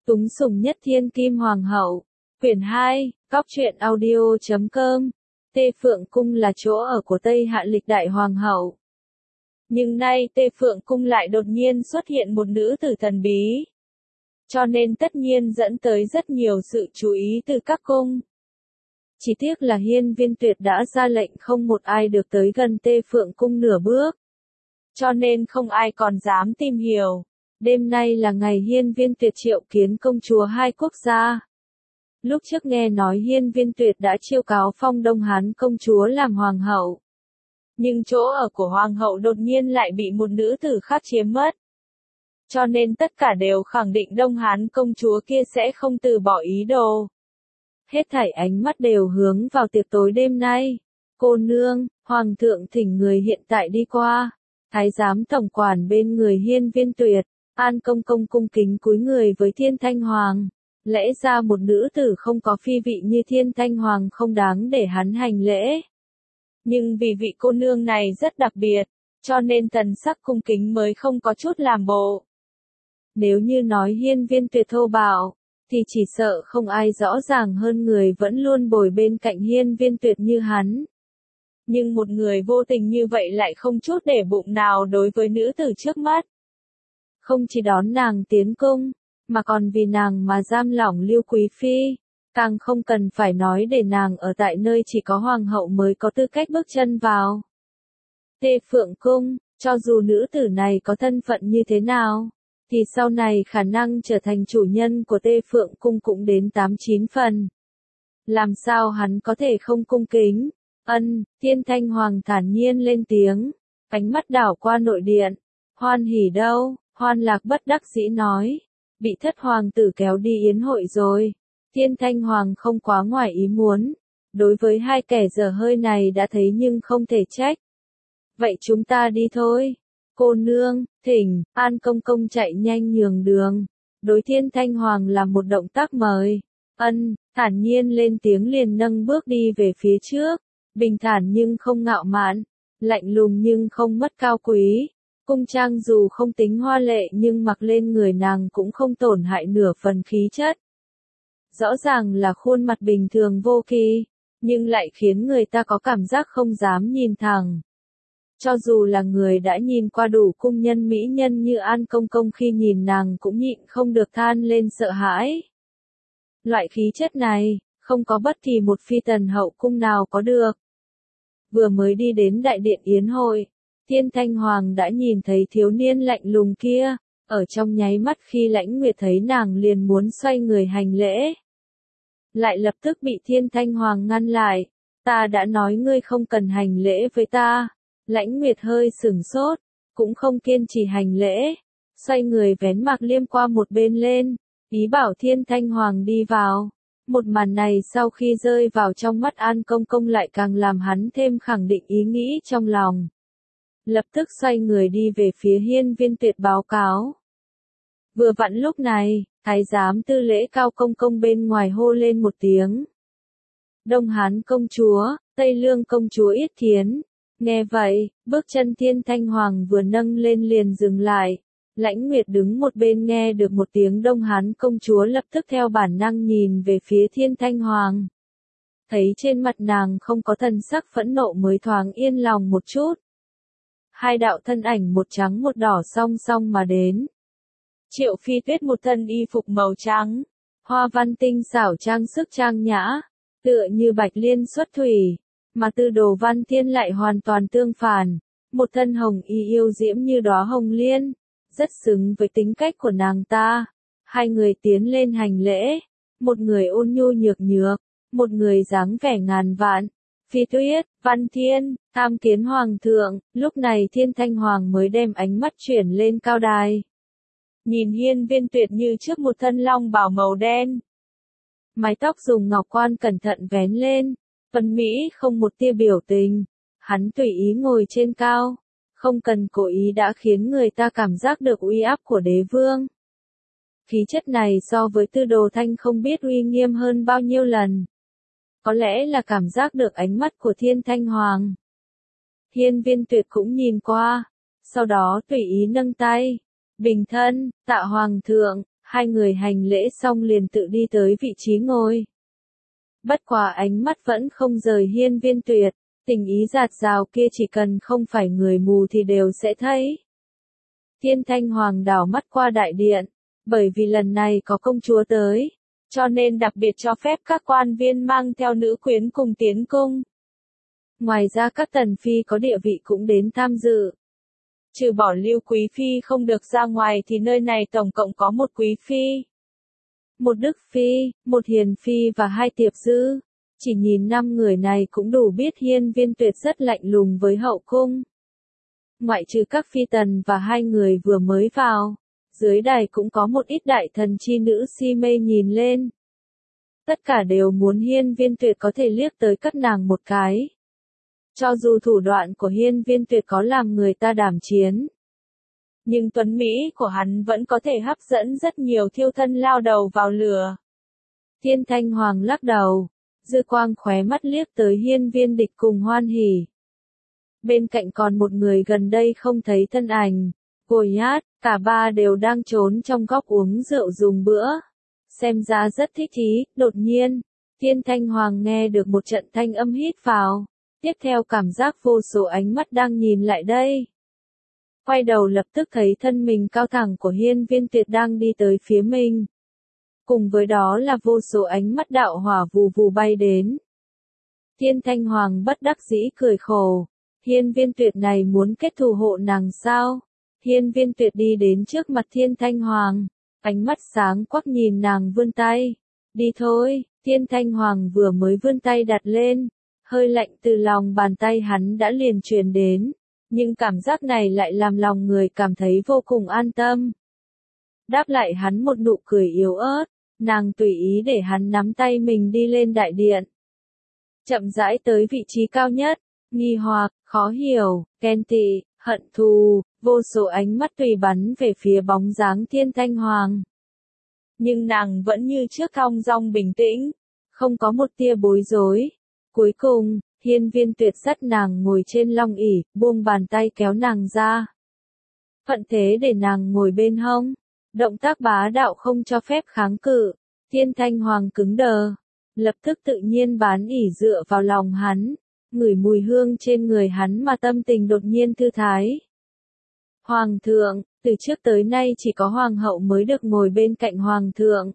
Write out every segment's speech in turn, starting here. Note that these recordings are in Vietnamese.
Túng sủng nhất thiên kim hoàng hậu. Quyển 2, Cóc truyện audio.com. Tê Phượng Cung là chỗ ở của Tây Hạ lịch đại hoàng hậu. Nhưng nay Tê Phượng Cung lại đột nhiên xuất hiện một nữ tử thần bí. Cho nên tất nhiên dẫn tới rất nhiều sự chú ý từ các cung. Chỉ tiếc là Hiên Viên Tuyệt đã ra lệnh không một ai được tới gần Tê Phượng Cung nửa bước. Cho nên không ai còn dám tìm hiểu. Đêm nay là ngày Hiên Viên Tuyệt triệu kiến công chúa hai quốc gia. Lúc trước nghe nói Hiên Viên Tuyệt đã chiêu cáo phong Đông Hán công chúa làm hoàng hậu. Nhưng chỗ ở của hoàng hậu đột nhiên lại bị một nữ tử khác chiếm mất. Cho nên tất cả đều khẳng định Đông Hán công chúa kia sẽ không từ bỏ ý đồ. Hết thảy ánh mắt đều hướng vào tiệc tối đêm nay. Cô nương, hoàng thượng thỉnh người hiện tại đi qua. Thái giám tổng quản bên người Hiên Viên Tuyệt, An công công cung kính cúi người với Thiên Thanh Hoàng. Lẽ ra một nữ tử không có phi vị như Thiên Thanh Hoàng không đáng để hắn hành lễ. Nhưng vì vị cô nương này rất đặc biệt, cho nên thần sắc cung kính mới không có chút làm bộ. Nếu như nói Hiên Viên Tuyệt thô bạo, thì chỉ sợ không ai rõ ràng hơn người vẫn luôn bồi bên cạnh Hiên Viên Tuyệt như hắn. Nhưng một người vô tình như vậy lại không chút để bụng nào đối với nữ tử trước mắt. Không chỉ đón nàng tiến cung, mà còn vì nàng mà giam lỏng Lưu Quý Phi, càng không cần phải nói để nàng ở tại nơi chỉ có hoàng hậu mới có tư cách bước chân vào. Tê Phượng Cung, cho dù nữ tử này có thân phận như thế nào, thì sau này khả năng trở thành chủ nhân của Tê Phượng Cung cũng đến 8-9 phần. Làm sao hắn có thể không cung kính? Thiên Thanh Hoàng thản nhiên lên tiếng, ánh mắt đảo qua nội điện. Hoan hỉ đâu? Hoan Lạc bất đắc dĩ nói, bị thất hoàng tử kéo đi yến hội rồi. Thiên Thanh Hoàng không quá ngoài ý muốn, đối với hai kẻ dở hơi này đã thấy nhưng không thể trách. Vậy chúng ta đi thôi. Cô nương, thỉnh. An công công chạy nhanh nhường đường, đối Thiên Thanh Hoàng làm một động tác mời. Thản nhiên lên tiếng liền nâng bước đi về phía trước, bình thản nhưng không ngạo mạn, lạnh lùng nhưng không mất cao quý. Cung trang dù không tính hoa lệ nhưng mặc lên người nàng cũng không tổn hại nửa phần khí chất. Rõ ràng là khuôn mặt bình thường vô kỳ, nhưng lại khiến người ta có cảm giác không dám nhìn thẳng. Cho dù là người đã nhìn qua đủ cung nhân mỹ nhân như An công công khi nhìn nàng cũng nhịn không được than lên sợ hãi. Loại khí chất này, không có bất kỳ một phi tần hậu cung nào có được. Vừa mới đi đến đại điện yến hội, Thiên Thanh Hoàng đã nhìn thấy thiếu niên lạnh lùng kia, ở trong nháy mắt khi Lãnh Nguyệt thấy nàng liền muốn xoay người hành lễ. Lại lập tức bị Thiên Thanh Hoàng ngăn lại, ta đã nói ngươi không cần hành lễ với ta. Lãnh Nguyệt hơi sửng sốt, cũng không kiên trì hành lễ, xoay người vén Mạc Liêm qua một bên lên, ý bảo Thiên Thanh Hoàng đi vào. Một màn này sau khi rơi vào trong mắt An công công lại càng làm hắn thêm khẳng định ý nghĩ trong lòng. Lập tức xoay người đi về phía Hiên Viên Tuyệt báo cáo. Vừa vặn lúc này, thái giám tư lễ Cao công công bên ngoài hô lên một tiếng. Đông Hán công chúa, Tây Lương công chúa yết kiến. Nghe vậy, bước chân Thiên Thanh Hoàng vừa nâng lên liền dừng lại. Lãnh Nguyệt đứng một bên nghe được một tiếng Đông Hán công chúa lập tức theo bản năng nhìn về phía Thiên Thanh Hoàng. Thấy trên mặt nàng không có thần sắc phẫn nộ mới thoáng yên lòng một chút. Hai đạo thân ảnh một trắng một đỏ song song mà đến. Triệu Phi Tuyết một thân y phục màu trắng, hoa văn tinh xảo trang sức trang nhã, tựa như bạch liên xuất thủy, mà Tư Đồ Văn Thiên lại hoàn toàn tương phản, một thân hồng y yêu diễm như đóa hồng liên, rất xứng với tính cách của nàng ta. Hai người tiến lên hành lễ, một người ôn nhu nhược nhược, một người dáng vẻ ngàn vạn. Phi Tuyết, Văn Thiên, tham kiến hoàng thượng. Lúc này Thiên Thanh Hoàng mới đem ánh mắt chuyển lên cao đài. Nhìn Hiên Viên Tuyệt như trước một thân long bào màu đen. Mái tóc dùng ngọc quan cẩn thận vén lên, phần mỹ không một tia biểu tình. Hắn tùy ý ngồi trên cao, không cần cố ý đã khiến người ta cảm giác được uy áp của đế vương. Khí chất này so với Tư Đồ Thanh không biết uy nghiêm hơn bao nhiêu lần. Có lẽ là cảm giác được ánh mắt của Thiên Thanh Hoàng. Hiên Viên Tuyệt cũng nhìn qua, sau đó tùy ý nâng tay, bình thân, tạ hoàng thượng. Hai người hành lễ xong liền tự đi tới vị trí ngồi. Bất quá ánh mắt vẫn không rời Hiên Viên Tuyệt, tình ý dạt dào kia chỉ cần không phải người mù thì đều sẽ thấy. Thiên Thanh Hoàng đảo mắt qua đại điện, bởi vì lần này có công chúa tới, cho nên đặc biệt cho phép các quan viên mang theo nữ quyến cùng tiến cung. Ngoài ra các tần phi có địa vị cũng đến tham dự. Trừ bỏ Lưu Quý Phi không được ra ngoài thì nơi này tổng cộng có một Quý Phi, một Đức Phi, một Hiền Phi và hai Tiệp Dư. Chỉ nhìn 5 người này cũng đủ biết Hiên Viên Tuyệt rất lạnh lùng với hậu cung. Ngoại trừ các phi tần và hai người vừa mới vào, dưới đài cũng có một ít đại thần chi nữ si mê nhìn lên. Tất cả đều muốn Hiên Viên Tuyệt có thể liếc tới các nàng một cái. Cho dù thủ đoạn của Hiên Viên Tuyệt có làm người ta đảm chiến, nhưng tuấn mỹ của hắn vẫn có thể hấp dẫn rất nhiều thiêu thân lao đầu vào lửa. Thiên Thanh Hoàng lắc đầu, dư quang khóe mắt liếc tới Hiên Viên Địch cùng Hoan Hỉ. Bên cạnh còn một người gần đây không thấy thân ảnh, Goliath, cả ba đều đang trốn trong góc uống rượu dùng bữa. Xem ra rất thích ý, đột nhiên, Thiên Thanh Hoàng nghe được một trận thanh âm hít vào, tiếp theo cảm giác vô số ánh mắt đang nhìn lại đây. Quay đầu lập tức thấy thân mình cao thẳng của Hiên Viên Tuyệt đang đi tới phía mình. Cùng với đó là vô số ánh mắt đạo hỏa vù vù bay đến. Thiên Thanh Hoàng bất đắc dĩ cười khổ. Hiên Viên Tuyệt này muốn kết thù hộ nàng sao? Hiên Viên Tuyệt đi đến trước mặt Thiên Thanh Hoàng, ánh mắt sáng quắc nhìn nàng vươn tay. Đi thôi, Thiên Thanh Hoàng vừa mới vươn tay đặt lên, hơi lạnh từ lòng bàn tay hắn đã liền truyền đến, nhưng cảm giác này lại làm lòng người cảm thấy vô cùng an tâm. Đáp lại hắn một nụ cười yếu ớt, nàng tùy ý để hắn nắm tay mình đi lên đại điện. Chậm rãi tới vị trí cao nhất, nghi hoặc, khó hiểu, ghen tị, hận thù, vô số ánh mắt tùy bắn về phía bóng dáng Thiên Thanh Hoàng. Nhưng nàng vẫn như trước thong dong bình tĩnh, không có một tia bối rối. Cuối cùng, Hiên Viên Tuyệt dắt nàng ngồi trên long ỷ, buông bàn tay kéo nàng ra. Thuận thế để nàng ngồi bên hông. Động tác bá đạo không cho phép kháng cự. Thiên Thanh Hoàng cứng đờ, lập tức tự nhiên bán ỷ dựa vào lòng hắn, ngửi mùi hương trên người hắn mà tâm tình đột nhiên thư thái. Hoàng thượng, từ trước tới nay chỉ có hoàng hậu mới được ngồi bên cạnh hoàng thượng.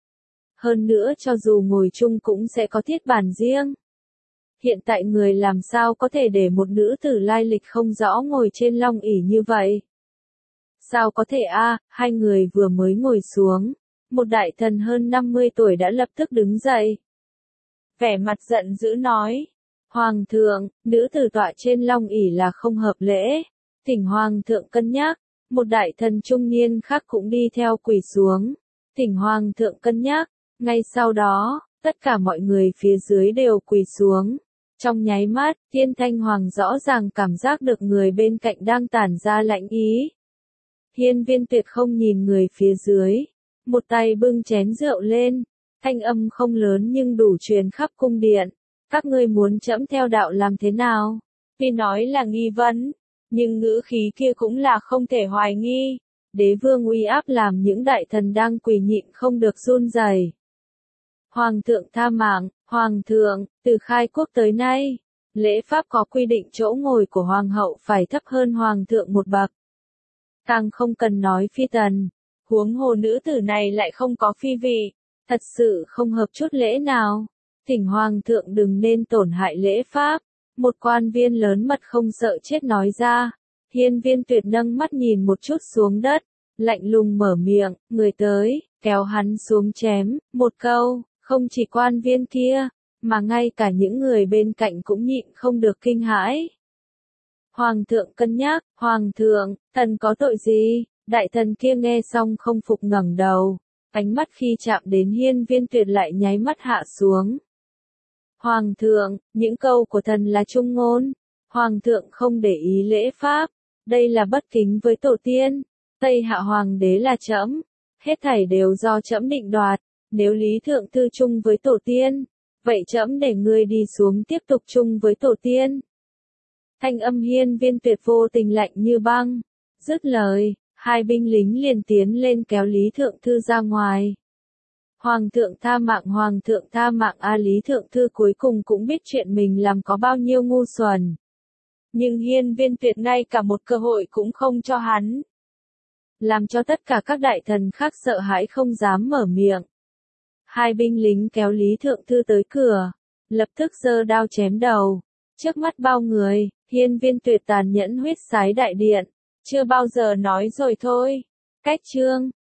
Hơn nữa cho dù ngồi chung cũng sẽ có thiết bản riêng. Hiện tại người làm sao có thể để một nữ tử lai lịch không rõ ngồi trên long ỷ như vậy? Sao có thể hai người vừa mới ngồi xuống, một đại thần hơn 50 tuổi đã lập tức đứng dậy. Vẻ mặt giận dữ nói, Hoàng thượng, nữ tử tọa trên long ỷ là không hợp lễ, thỉnh Hoàng thượng cân nhắc. Một đại thần trung niên khác cũng đi theo quỳ xuống, thỉnh Hoàng thượng cân nhắc. Ngay sau đó, tất cả mọi người phía dưới đều quỳ xuống. Trong nháy mắt, Thiên Thanh Hoàng rõ ràng cảm giác được người bên cạnh đang tản ra lạnh ý. Hiên Viên Tuyệt không nhìn người phía dưới, một tay bưng chén rượu lên, thanh âm không lớn nhưng đủ truyền khắp cung điện. Các ngươi muốn trẫm theo đạo làm thế nào? Tuy nói là nghi vấn, nhưng ngữ khí kia cũng là không thể hoài nghi. Đế vương uy áp làm những đại thần đang quỳ nhịn không được run rẩy. Hoàng thượng tha mạng, Hoàng thượng, từ khai quốc tới nay, lễ pháp có quy định chỗ ngồi của Hoàng hậu phải thấp hơn Hoàng thượng một bậc. Càng không cần nói phi tần, huống hồ nữ tử này lại không có phi vị, thật sự không hợp chút lễ nào. Thỉnh Hoàng thượng đừng nên tổn hại lễ pháp, một quan viên lớn mật không sợ chết nói ra. Hiên Viên Tuyệt nâng mắt nhìn một chút xuống đất, lạnh lùng mở miệng, người tới, kéo hắn xuống chém, một câu, không chỉ quan viên kia, mà ngay cả những người bên cạnh cũng nhịn không được kinh hãi. Hoàng thượng cân nhắc, Hoàng thượng, thần có tội gì? Đại thần kia nghe xong không phục ngẩng đầu, ánh mắt khi chạm đến Hiên Viên Tuyệt lại nháy mắt hạ xuống. Hoàng thượng, những câu của thần là trung ngôn, Hoàng thượng không để ý lễ pháp, đây là bất kính với tổ tiên, Tây Hạ Hoàng đế là trẫm, hết thảy đều do trẫm định đoạt, nếu Lý Thượng Thư chung với tổ tiên, vậy trẫm để ngươi đi xuống tiếp tục chung với tổ tiên. Thanh âm Hiên Viên Tuyệt vô tình lạnh như băng, dứt lời, Hai binh lính liền tiến lên kéo Lý Thượng Thư ra ngoài. Hoàng thượng tha mạng a. Lý Thượng Thư cuối cùng cũng biết chuyện mình làm có bao nhiêu ngu xuẩn. Nhưng Hiên Viên Tuyệt ngay cả một cơ hội cũng không cho hắn. Làm cho tất cả các đại thần khác sợ hãi không dám mở miệng. Hai binh lính kéo Lý Thượng Thư tới cửa, lập tức giơ đao chém đầu. Trước mắt bao người, Hiên Viên Tuyệt tàn nhẫn huyết sái đại điện. Chưa bao giờ nói rồi thôi. Cách chương.